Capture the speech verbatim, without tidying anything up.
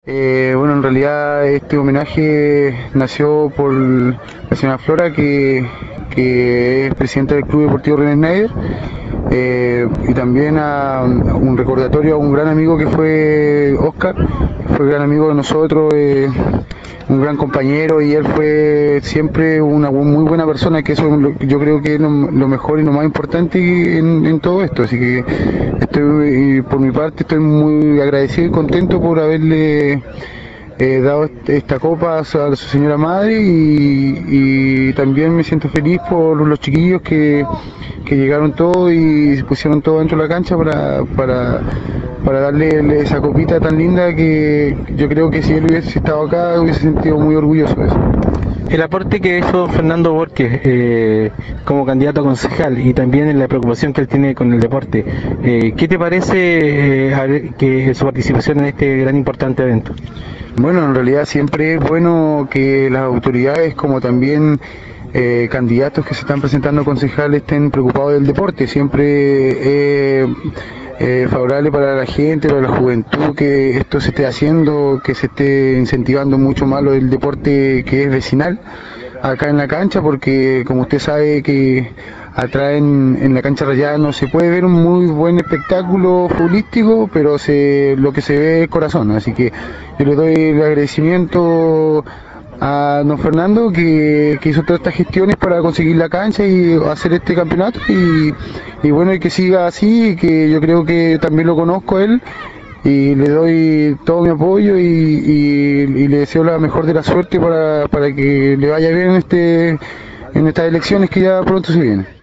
Eh, bueno, en realidad este homenaje nació por la señora Flora, que, que es presidenta del Club Deportivo René Schneider, eh, y también a un recordatorio a un gran amigo que fue Oscar, que fue gran amigo de nosotros, eh, un gran compañero, y él fue siempre una muy buena persona, que eso es lo- yo creo que es lo, lo mejor y lo más importante en, en todo esto. Así que estoy, y por mi parte, estoy muy agradecido y contento por haberle eh, dado este- esta copa a su, a su señora madre, y, y también me siento feliz por los chiquillos que, que llegaron todos y pusieron todo dentro de la cancha para, para, para darle esa copita tan linda, que yo creo que si él hubiese estado acá hubiese sentido muy orgulloso de eso. El aporte que hizo Fernando Borges eh, como candidato a concejal y también en la preocupación que él tiene con el deporte, eh, ¿qué te parece eh, a ver, que su participación en este gran importante evento? Bueno, en realidad siempre es bueno que las autoridades, como también eh, candidatos que se están presentando a concejal, estén preocupados del deporte. Siempre es eh, favorable para la gente, para la juventud, que esto se esté haciendo, que se esté incentivando mucho más lo del deporte que es vecinal acá en la cancha, porque como usted sabe que atrás en, en la cancha rayada no se puede ver un muy buen espectáculo futbolístico, pero se, lo que se ve es corazón. Así que yo le doy el agradecimiento a don Fernando, que, que hizo todas estas gestiones para conseguir la cancha y hacer este campeonato, y, y bueno, y que siga así, que yo creo que también lo conozco a él, y le doy todo mi apoyo, y, y, y le deseo la mejor de la suerte para, para que le vaya bien en, este, en estas elecciones que ya pronto se vienen.